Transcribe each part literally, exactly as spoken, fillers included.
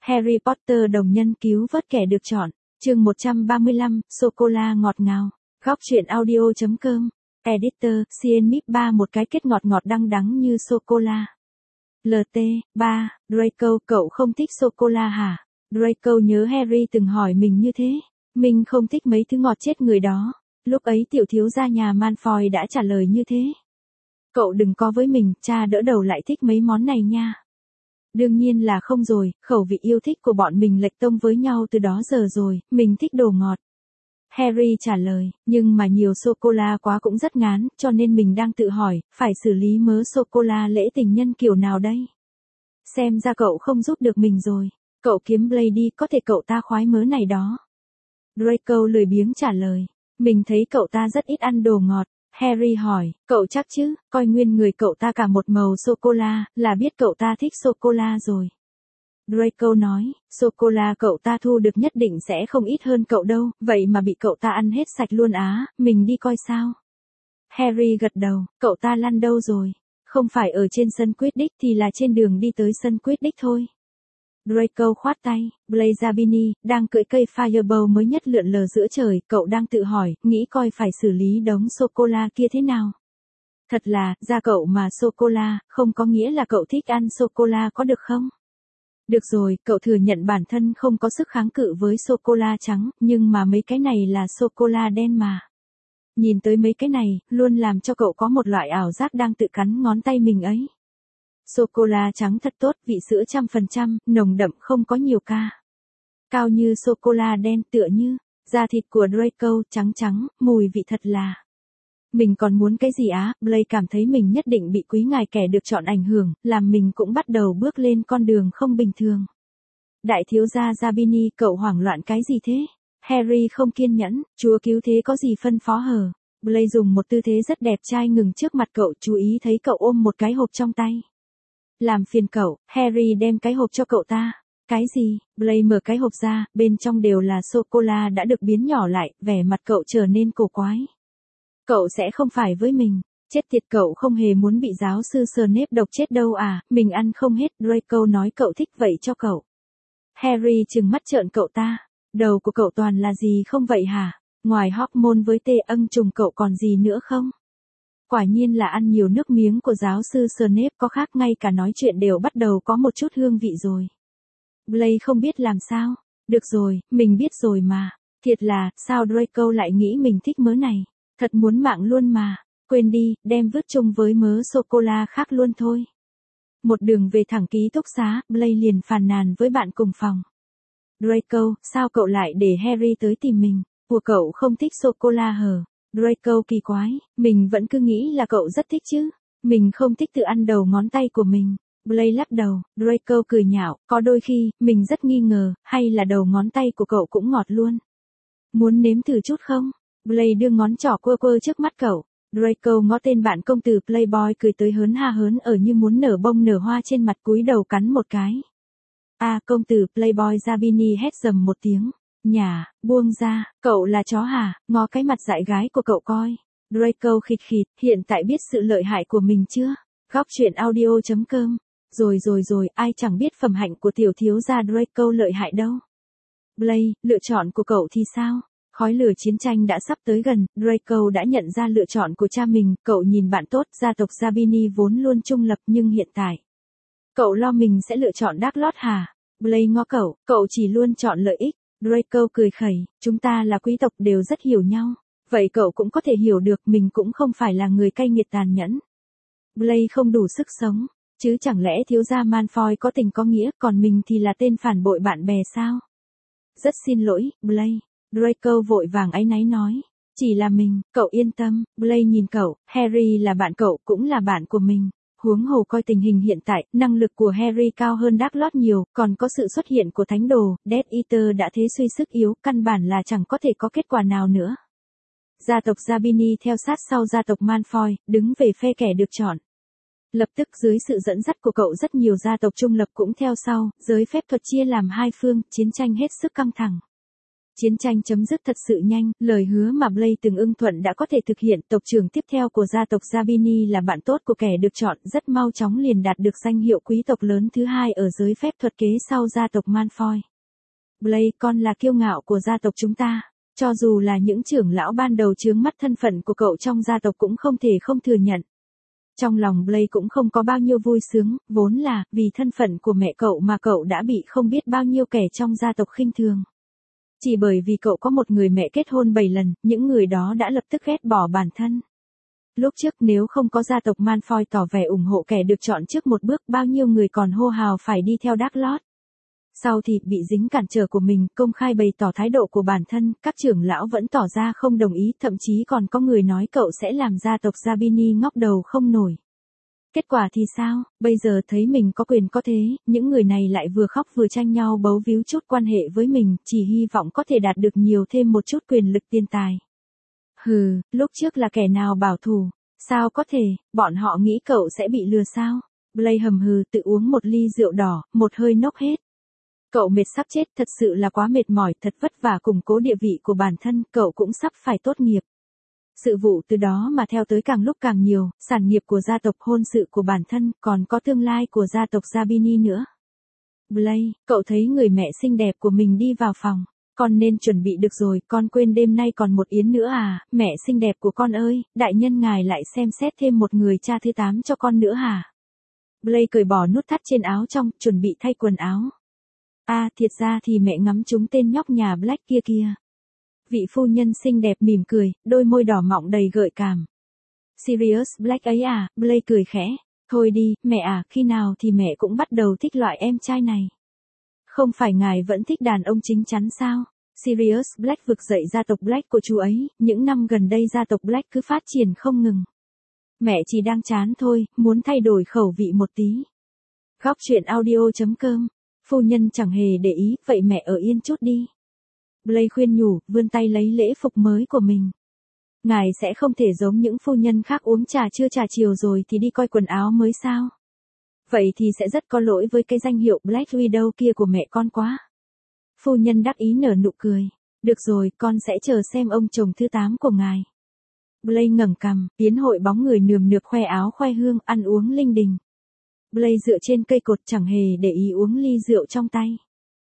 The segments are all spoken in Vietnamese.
Harry Potter đồng nhân cứu vớt kẻ được chọn. Chương một trăm ba mươi lăm, sô-cô-la ngọt ngào. Góc truyện audio chấm com. Editor, xê en ép i pê ba một cái kết ngọt ngọt đắng đắng như sô-cô-la. lờ tê, ba, Draco, cậu không thích sô-cô-la hả? Draco nhớ Harry từng hỏi mình như thế. Mình không thích mấy thứ ngọt chết người đó. Lúc ấy tiểu thiếu gia nhà Malfoy đã trả lời như thế. Cậu đừng có với mình, cha đỡ đầu lại thích mấy món này nha. Đương nhiên là không rồi, khẩu vị yêu thích của bọn mình lệch tông với nhau từ đó giờ rồi, mình thích đồ ngọt. Harry trả lời, nhưng mà nhiều sô-cô-la quá cũng rất ngán, cho nên mình đang tự hỏi, phải xử lý mớ sô-cô-la lễ tình nhân kiểu nào đây? Xem ra cậu không giúp được mình rồi. Cậu kiếm Blade đi, có thể cậu ta khoái mớ này đó. Draco lười biếng trả lời, mình thấy cậu ta rất ít ăn đồ ngọt. Harry hỏi, cậu chắc chứ, coi nguyên người cậu ta cả một màu sô-cô-la, là biết cậu ta thích sô-cô-la rồi. Draco nói, sô-cô-la cậu ta thu được nhất định sẽ không ít hơn cậu đâu, vậy mà bị cậu ta ăn hết sạch luôn á, mình đi coi sao. Harry gật đầu, cậu ta lăn đâu rồi? Không phải ở trên sân Quidditch thì là trên đường đi tới sân Quidditch thôi. Draco khoát tay, Blaise Zabini, đang cưỡi cây Fireball mới nhất lượn lờ giữa trời, cậu đang tự hỏi, nghĩ coi phải xử lý đống sô-cô-la kia thế nào. Thật là, ra cậu mà sô-cô-la, không có nghĩa là cậu thích ăn sô-cô-la có được không? Được rồi, cậu thừa nhận bản thân không có sức kháng cự với sô-cô-la trắng, nhưng mà mấy cái này là sô-cô-la đen mà. Nhìn tới mấy cái này, luôn làm cho cậu có một loại ảo giác đang tự cắn ngón tay mình ấy. Sô-cô-la trắng thật tốt, vị sữa trăm phần trăm, nồng đậm không có nhiều ca. Cao như sô-cô-la đen tựa như, da thịt của Draco trắng trắng, mùi vị thật là. Mình còn muốn cái gì á, Blake cảm thấy mình nhất định bị quý ngài kẻ được chọn ảnh hưởng, làm mình cũng bắt đầu bước lên con đường không bình thường. Đại thiếu gia Zabini, cậu hoảng loạn cái gì thế? Harry không kiên nhẫn, chúa cứu thế có gì phân phó hờ? Blake dùng một tư thế rất đẹp trai ngừng trước mặt cậu, chú ý thấy cậu ôm một cái hộp trong tay. Làm phiền cậu, Harry đem cái hộp cho cậu ta. Cái gì? Blake mở cái hộp ra, bên trong đều là sô-cô-la đã được biến nhỏ lại, vẻ mặt cậu trở nên cổ quái. Cậu sẽ không phải với mình. Chết tiệt, cậu không hề muốn bị giáo sư Snape độc chết đâu à, mình ăn không hết. Draco nói cậu thích vậy cho cậu. Harry trừng mắt trợn cậu ta. Đầu của cậu toàn là gì không vậy hả? Ngoài hormone với tê ân trùng cậu còn gì nữa không? Quả nhiên là ăn nhiều nước miếng của giáo sư Snape có khác, ngay cả nói chuyện đều bắt đầu có một chút hương vị rồi. Blake không biết làm sao. Được rồi, mình biết rồi mà. Thiệt là, sao Draco lại nghĩ mình thích mớ này? Thật muốn mạng luôn mà. Quên đi, đem vứt chung với mớ sô-cô-la khác luôn thôi. Một đường về thẳng ký túc xá, Blake liền phàn nàn với bạn cùng phòng. Draco, sao cậu lại để Harry tới tìm mình? Của cậu không thích sô-cô-la hờ? Draco kỳ quái, mình vẫn cứ nghĩ là cậu rất thích chứ. Mình không thích tự ăn đầu ngón tay của mình. Blake lắc đầu, Draco cười nhạo, có đôi khi, mình rất nghi ngờ, hay là đầu ngón tay của cậu cũng ngọt luôn. Muốn nếm thử chút không? Blake đưa ngón trỏ quơ quơ trước mắt cậu. Draco ngó tên bạn công tử Playboy cười tới hớn ha hớn ở như muốn nở bông nở hoa trên mặt, cúi đầu cắn một cái. A à, công tử Playboy Zabini hét dầm một tiếng. Nhả, buông ra, cậu là chó hả, ngó cái mặt dại gái của cậu coi. Draco khịt khịt, hiện tại biết sự lợi hại của mình chưa? Góc truyện audio chấm com. Rồi rồi rồi, ai chẳng biết phẩm hạnh của tiểu thiếu gia Draco lợi hại đâu. Blake, lựa chọn của cậu thì sao? Khói lửa chiến tranh đã sắp tới gần, Draco đã nhận ra lựa chọn của cha mình, cậu nhìn bạn tốt, gia tộc Zabini vốn luôn trung lập nhưng hiện tại. Cậu lo mình sẽ lựa chọn Dark Lord hả? Blake ngó cậu, cậu chỉ luôn chọn lợi ích. Draco cười khẩy, chúng ta là quý tộc đều rất hiểu nhau. Vậy cậu cũng có thể hiểu được mình cũng không phải là người cay nghiệt tàn nhẫn. Blake không đủ sức sống, chứ chẳng lẽ thiếu gia Malfoy có tình có nghĩa, còn mình thì là tên phản bội bạn bè sao? Rất xin lỗi, Blake. Draco vội vàng áy náy nói. Chỉ là mình, cậu yên tâm. Blake nhìn cậu, Harry là bạn cậu, cũng là bạn của mình. Huống hồ coi tình hình hiện tại, năng lực của Harry cao hơn Dark Lord nhiều, còn có sự xuất hiện của thánh đồ, Death Eater đã thế suy sức yếu, căn bản là chẳng có thể có kết quả nào nữa. Gia tộc Zabini theo sát sau gia tộc Malfoy, đứng về phe kẻ được chọn. Lập tức dưới sự dẫn dắt của cậu rất nhiều gia tộc trung lập cũng theo sau, giới phép thuật chia làm hai phương, chiến tranh hết sức căng thẳng. Chiến tranh chấm dứt thật sự nhanh, lời hứa mà Blaze từng ưng thuận đã có thể thực hiện. Tộc trưởng tiếp theo của gia tộc Zabini là bạn tốt của kẻ được chọn, rất mau chóng liền đạt được danh hiệu quý tộc lớn thứ hai ở giới phép thuật kế sau gia tộc Malfoy. Blaze, con là kiêu ngạo của gia tộc chúng ta. Cho dù là những trưởng lão ban đầu chướng mắt thân phận của cậu trong gia tộc cũng không thể không thừa nhận. Trong lòng Blaze cũng không có bao nhiêu vui sướng, vốn là vì thân phận của mẹ cậu mà cậu đã bị không biết bao nhiêu kẻ trong gia tộc khinh thường. Chỉ bởi vì cậu có một người mẹ kết hôn bảy lần, những người đó đã lập tức ghét bỏ bản thân. Lúc trước nếu không có gia tộc Malfoy tỏ vẻ ủng hộ kẻ được chọn trước một bước, bao nhiêu người còn hô hào phải đi theo Dark Lord. Sau thì bị dính cản trở của mình, công khai bày tỏ thái độ của bản thân, các trưởng lão vẫn tỏ ra không đồng ý, thậm chí còn có người nói cậu sẽ làm gia tộc Zabini ngóc đầu không nổi. Kết quả thì sao, bây giờ thấy mình có quyền có thế, những người này lại vừa khóc vừa tranh nhau bấu víu chút quan hệ với mình, chỉ hy vọng có thể đạt được nhiều thêm một chút quyền lực tiền tài. Hừ, lúc trước là kẻ nào bảo thủ, sao có thể, bọn họ nghĩ cậu sẽ bị lừa sao? Blaze hầm hừ tự uống một ly rượu đỏ, một hơi nốc hết. Cậu mệt sắp chết, thật sự là quá mệt mỏi, thật vất vả củng cố địa vị của bản thân, cậu cũng sắp phải tốt nghiệp. Sự vụ từ đó mà theo tới càng lúc càng nhiều, sản nghiệp của gia tộc, hôn sự của bản thân, còn có tương lai của gia tộc Zabini nữa. Blaze, cậu thấy người mẹ xinh đẹp của mình đi vào phòng. Con nên chuẩn bị được rồi, con quên đêm nay còn một yến nữa à, mẹ xinh đẹp của con ơi, đại nhân ngài lại xem xét thêm một người cha thứ tám cho con nữa hả? Blaze cởi bỏ nút thắt trên áo trong, chuẩn bị thay quần áo. À, thiệt ra thì mẹ ngắm trúng tên nhóc nhà Black kia kia. Vị phu nhân xinh đẹp mỉm cười, đôi môi đỏ mọng đầy gợi cảm. Sirius Black ấy à, Blaze cười khẽ. Thôi đi, mẹ à, khi nào thì mẹ cũng bắt đầu thích loại em trai này. Không phải ngài vẫn thích đàn ông chính chắn sao? Sirius Black vực dậy gia tộc Black của chú ấy, những năm gần đây gia tộc Black cứ phát triển không ngừng. Mẹ chỉ đang chán thôi, muốn thay đổi khẩu vị một tí. Góc truyện audio chấm com. Phu nhân chẳng hề để ý, vậy mẹ ở yên chút đi. Blaze khuyên nhủ, vươn tay lấy lễ phục mới của mình. Ngài sẽ không thể giống những phu nhân khác uống trà trưa trà chiều rồi thì đi coi quần áo mới sao? Vậy thì sẽ rất có lỗi với cái danh hiệu Black Widow kia của mẹ con quá. Phu nhân đắc ý nở nụ cười. Được rồi, con sẽ chờ xem ông chồng thứ tám của ngài. Blaze ngẩng cằm, tiến hội bóng người nườm nượp khoe áo khoe hương, ăn uống linh đình. Blaze dựa trên cây cột chẳng hề để ý uống ly rượu trong tay.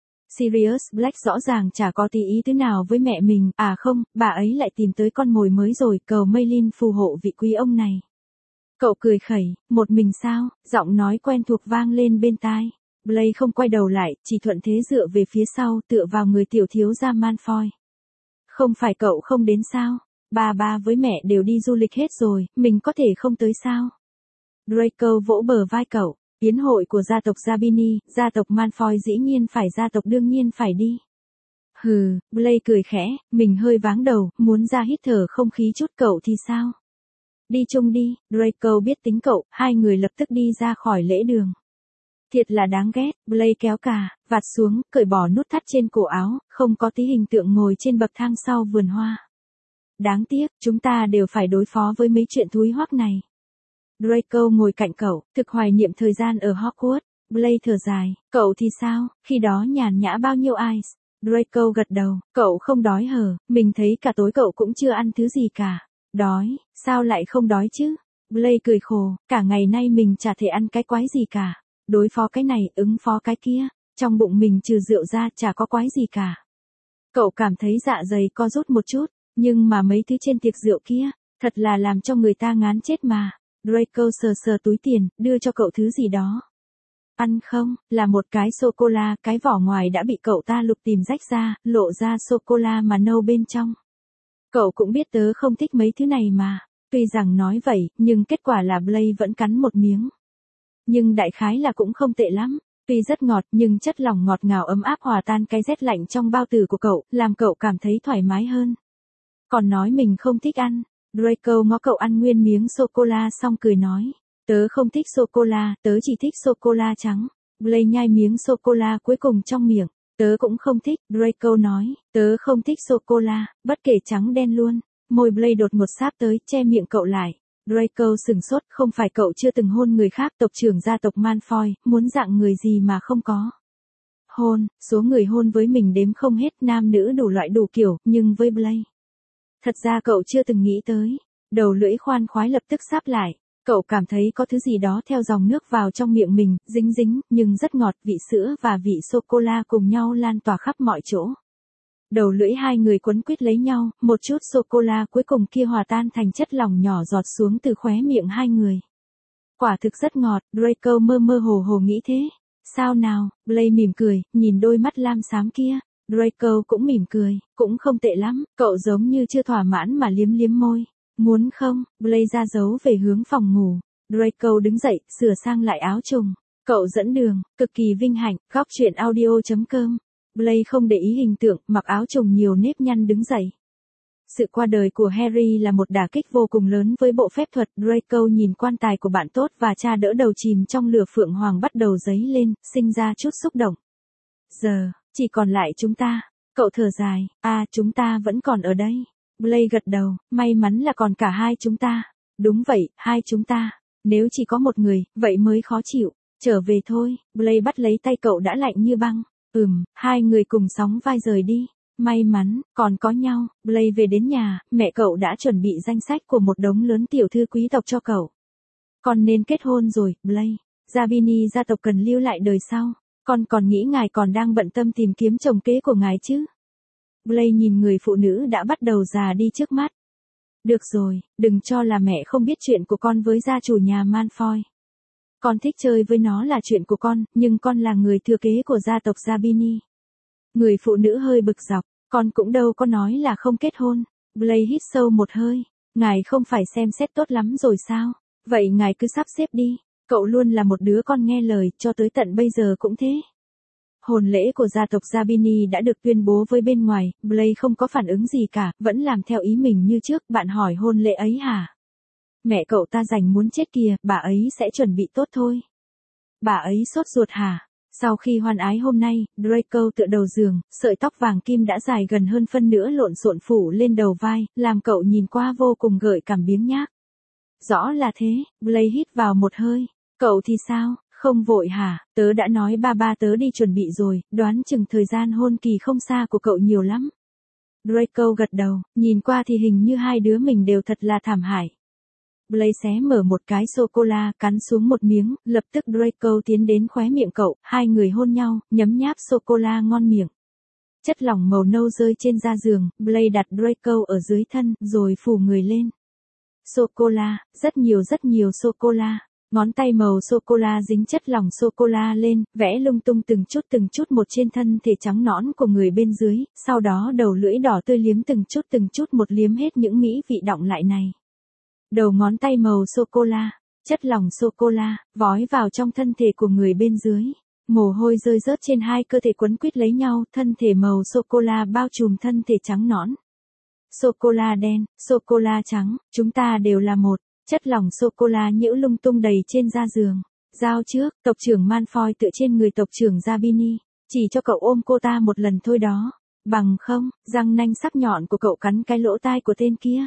Sirius Black rõ ràng chả có tí ý tứ nào với mẹ mình, à không, bà ấy lại tìm tới con mồi mới rồi, cầu Maylin phù hộ vị quý ông này. Cậu cười khẩy, một mình sao, giọng nói quen thuộc vang lên bên tai. Blaze không quay đầu lại, chỉ thuận thế dựa về phía sau, tựa vào người tiểu thiếu gia Malfoy. Không phải cậu không đến sao, ba ba với mẹ đều đi du lịch hết rồi, mình có thể không tới sao? Draco vỗ bờ vai cậu, yến hội của gia tộc Zabini, gia tộc Malfoy dĩ nhiên phải, gia tộc đương nhiên phải đi. Hừ, Blaze cười khẽ, mình hơi váng đầu, muốn ra hít thở không khí chút, cậu thì sao? Đi chung đi, Draco biết tính cậu, hai người lập tức đi ra khỏi lễ đường. Thiệt là đáng ghét, Blaze kéo cà, vạt xuống, cởi bỏ nút thắt trên cổ áo, không có tí hình tượng ngồi trên bậc thang sau vườn hoa. Đáng tiếc, chúng ta đều phải đối phó với mấy chuyện thúi hoắc này. Draco ngồi cạnh cậu, thực hoài niệm thời gian ở Hogwarts. Blaze thở dài, cậu thì sao, khi đó nhàn nhã bao nhiêu ai? Draco gật đầu, cậu không đói hờ, mình thấy cả tối cậu cũng chưa ăn thứ gì cả. Đói, sao lại không đói chứ? Blaze cười khổ, cả ngày nay mình chả thể ăn cái quái gì cả. Đối phó cái này, ứng phó cái kia, trong bụng mình trừ rượu ra chả có quái gì cả. Cậu cảm thấy dạ dày co rút một chút, nhưng mà mấy thứ trên tiệc rượu kia, thật là làm cho người ta ngán chết mà. Draco sờ sờ túi tiền, đưa cho cậu thứ gì đó. Ăn không, là một cái sô-cô-la, cái vỏ ngoài đã bị cậu ta lục tìm rách ra, lộ ra sô-cô-la mà nâu bên trong. Cậu cũng biết tớ không thích mấy thứ này mà. Tuy rằng nói vậy, nhưng kết quả là Blaze vẫn cắn một miếng. Nhưng đại khái là cũng không tệ lắm. Tuy rất ngọt nhưng chất lỏng ngọt ngào ấm áp hòa tan cái rét lạnh trong bao tử của cậu, làm cậu cảm thấy thoải mái hơn. Còn nói mình không thích ăn. Draco ngó cậu ăn nguyên miếng sô-cô-la xong cười nói. Tớ không thích sô-cô-la, tớ chỉ thích sô-cô-la trắng. Blaze nhai miếng sô-cô-la cuối cùng trong miệng. Tớ cũng không thích, Draco nói. Tớ không thích sô-cô-la, bất kể trắng đen luôn. Môi Blaze đột ngột sáp tới, che miệng cậu lại. Draco sừng sốt, không phải cậu chưa từng hôn người khác, tộc trưởng gia tộc Malfoy, muốn dạng người gì mà không có. Hôn, số người hôn với mình đếm không hết, nam nữ đủ loại đủ kiểu, nhưng với Blake. Thật ra cậu chưa từng nghĩ tới. Đầu lưỡi khoan khoái lập tức sáp lại. Cậu cảm thấy có thứ gì đó theo dòng nước vào trong miệng mình, dính dính, nhưng rất ngọt, vị sữa và vị sô-cô-la cùng nhau lan tỏa khắp mọi chỗ. Đầu lưỡi hai người quấn quýt lấy nhau, một chút sô-cô-la cuối cùng kia hòa tan thành chất lỏng nhỏ giọt xuống từ khóe miệng hai người. Quả thực rất ngọt, Draco mơ mơ hồ hồ nghĩ thế. Sao nào, Blake mỉm cười, nhìn đôi mắt lam xám kia. Draco cũng mỉm cười, cũng không tệ lắm, cậu giống như chưa thỏa mãn mà liếm liếm môi. Muốn không, Blake ra dấu về hướng phòng ngủ. Draco đứng dậy, sửa sang lại áo trùng. Cậu dẫn đường, cực kỳ vinh hạnh, góc truyện audio chấm com. Blake không để ý hình tượng, mặc áo trùng nhiều nếp nhăn đứng dậy. Sự qua đời của Harry là một đả kích vô cùng lớn với bộ phép thuật. Draco nhìn quan tài của bạn tốt và cha đỡ đầu chìm trong lửa phượng hoàng bắt đầu dấy lên, sinh ra chút xúc động. Giờ, chỉ còn lại chúng ta. Cậu thở dài, à chúng ta vẫn còn ở đây. Blake gật đầu, may mắn là còn cả hai chúng ta. Đúng vậy, hai chúng ta. Nếu chỉ có một người, vậy mới khó chịu. Trở về thôi, Blake bắt lấy tay cậu đã lạnh như băng. Ừm, hai người cùng sóng vai rời đi. May mắn, còn có nhau. Blake về đến nhà, mẹ cậu đã chuẩn bị danh sách của một đống lớn tiểu thư quý tộc cho cậu. Con nên kết hôn rồi, Blake. Zabini gia tộc cần lưu lại đời sau. Con còn nghĩ ngài còn đang bận tâm tìm kiếm chồng kế của ngài chứ? Blake nhìn người phụ nữ đã bắt đầu già đi trước mắt. Được rồi, đừng cho là mẹ không biết chuyện của con với gia chủ nhà Malfoy. Con thích chơi với nó là chuyện của con, nhưng con là người thừa kế của gia tộc Zabini. Người phụ nữ hơi bực dọc, con cũng đâu có nói là không kết hôn. Blake hít sâu một hơi, ngài không phải xem xét tốt lắm rồi sao? Vậy ngài cứ sắp xếp đi, cậu luôn là một đứa con nghe lời, cho tới tận bây giờ cũng thế. Hôn lễ của gia tộc Zabini đã được tuyên bố với bên ngoài, Blake không có phản ứng gì cả, vẫn làm theo ý mình như trước. Bạn hỏi hôn lễ ấy hả? Mẹ cậu ta rành muốn chết kìa, bà ấy sẽ chuẩn bị tốt thôi. Bà ấy sốt ruột hả? Sau khi hoan ái hôm nay, Draco tựa đầu giường, sợi tóc vàng kim đã dài gần hơn phân nửa lộn xộn phủ lên đầu vai, làm cậu nhìn qua vô cùng gợi cảm biếng nhác. Rõ là thế, Blake hít vào một hơi. Cậu thì sao, không vội hả? Tớ đã nói ba ba tớ đi chuẩn bị rồi, đoán chừng thời gian hôn kỳ không xa của cậu nhiều lắm. Draco gật đầu, nhìn qua thì hình như hai đứa mình đều thật là thảm hại. Blake xé mở một cái sô-cô-la, cắn xuống một miếng, lập tức Draco tiến đến khóe miệng cậu, hai người hôn nhau, nhấm nháp sô-cô-la ngon miệng. Chất lỏng màu nâu rơi trên da giường, Blake đặt Draco ở dưới thân, rồi phủ người lên. Sô-cô-la, rất nhiều rất nhiều sô-cô-la. Ngón tay màu sô-cô-la dính chất lỏng sô-cô-la lên, vẽ lung tung từng chút từng chút một trên thân thể trắng nõn của người bên dưới, sau đó đầu lưỡi đỏ tươi liếm từng chút từng chút một liếm hết những mỹ vị đọng lại này. Đầu ngón tay màu sô-cô-la, chất lỏng sô-cô-la, vói vào trong thân thể của người bên dưới. Mồ hôi rơi rớt trên hai cơ thể quấn quýt lấy nhau, thân thể màu sô-cô-la bao trùm thân thể trắng nõn. Sô-cô-la đen, sô-cô-la trắng, chúng ta đều là một. Chất lỏng sô-cô-la nhễu lung tung đầy trên da giường. Giao trước, tộc trưởng Malfoy tựa trên người tộc trưởng Zabini. Chỉ cho cậu ôm cô ta một lần thôi đó. Bằng không, răng nanh sắc nhọn của cậu cắn cái lỗ tai của tên kia.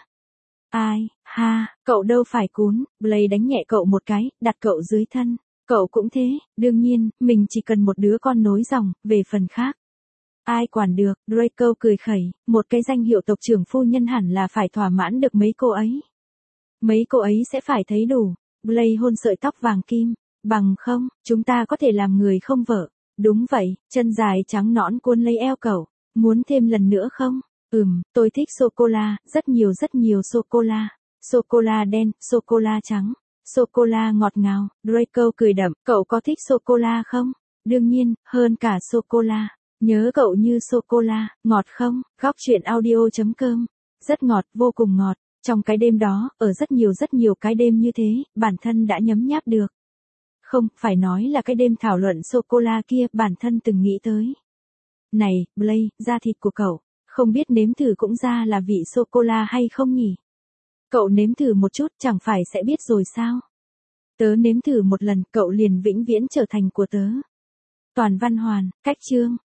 Ai, ha, cậu đâu phải cún. Blake đánh nhẹ cậu một cái, đặt cậu dưới thân. Cậu cũng thế, đương nhiên, mình chỉ cần một đứa con nối dòng, về phần khác. Ai quản được, Draco cười khẩy, một cái danh hiệu tộc trưởng phu nhân hẳn là phải thỏa mãn được mấy cô ấy. Mấy cô ấy sẽ phải thấy đủ. Blake hôn sợi tóc vàng kim. Bằng không, chúng ta có thể làm người không vợ. Đúng vậy, chân dài trắng nõn cuốn lấy eo cậu. Muốn thêm lần nữa không? Ừm, tôi thích sô-cô-la, rất nhiều rất nhiều sô-cô-la. Sô-cô-la đen, sô-cô-la trắng. Sô-cô-la ngọt ngào. Draco cười đậm, cậu có thích sô-cô-la không? Đương nhiên, hơn cả sô-cô-la. Nhớ cậu như sô-cô-la, ngọt không? Góc truyện audio chấm com. Rất ngọt, vô cùng ngọt. Trong cái đêm đó, ở rất nhiều rất nhiều cái đêm như thế, bản thân đã nhấm nháp được. Không, phải nói là cái đêm thảo luận sô-cô-la kia, bản thân từng nghĩ tới. Này, Blake, da thịt của cậu, không biết nếm thử cũng ra là vị sô-cô-la hay không nhỉ? Cậu nếm thử một chút chẳng phải sẽ biết rồi sao? Tớ nếm thử một lần, cậu liền vĩnh viễn trở thành của tớ. Toàn văn hoàn, cách chương.